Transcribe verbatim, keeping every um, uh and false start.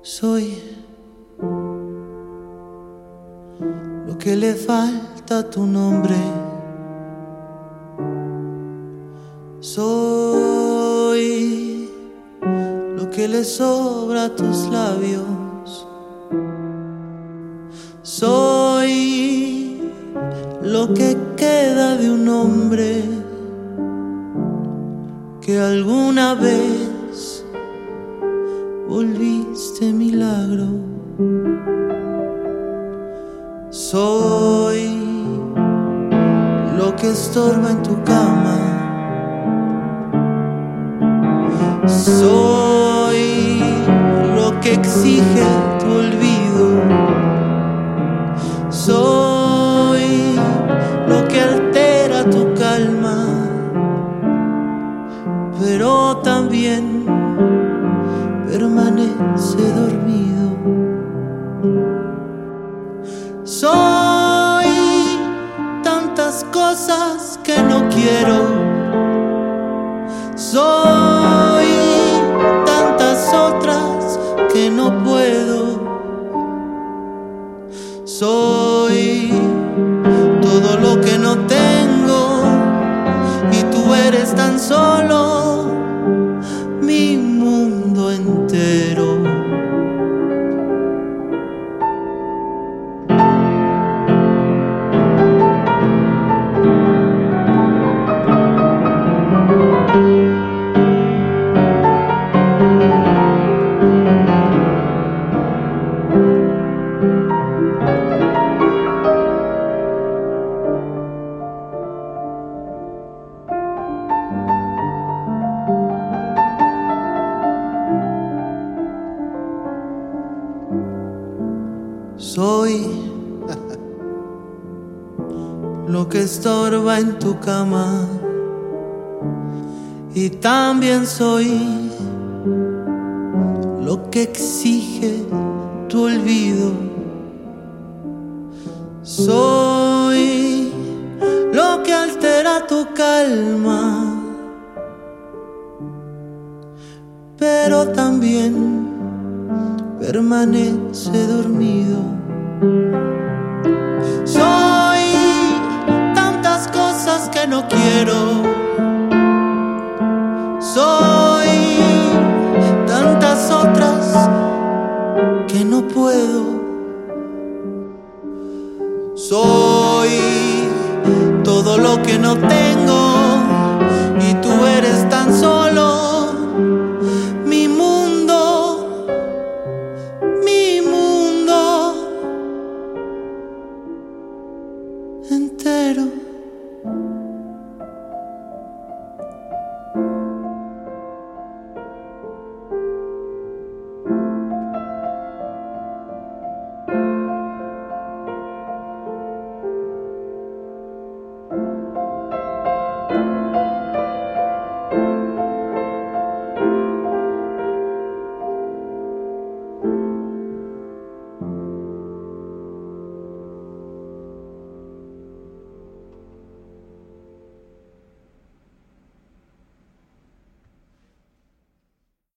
Soy lo que le falta a tu nombre. Soy lo que le sobra a tus labios. Soy lo que queda de un hombre que alguna vez volviste milagro. Soy lo que estorba en tu cama. Soy lo que exige tu olvido. Soy lo que altera tu calma, pero también permanece dormido. Soy tantas cosas que no quiero. Soy tantas otras que no puedo. Soy todo lo que no tengo y tú eres tan solo mi mundo entero. Soy lo que estorba en tu cama y también soy lo que exige tu olvido. Soy lo que altera tu calma, pero también permanece dormido. Soy tantas cosas que no quiero. Soy tantas otras que no puedo. Soy todo lo que no tengo y tú eres tan solo mi mundo, mi mundo entero.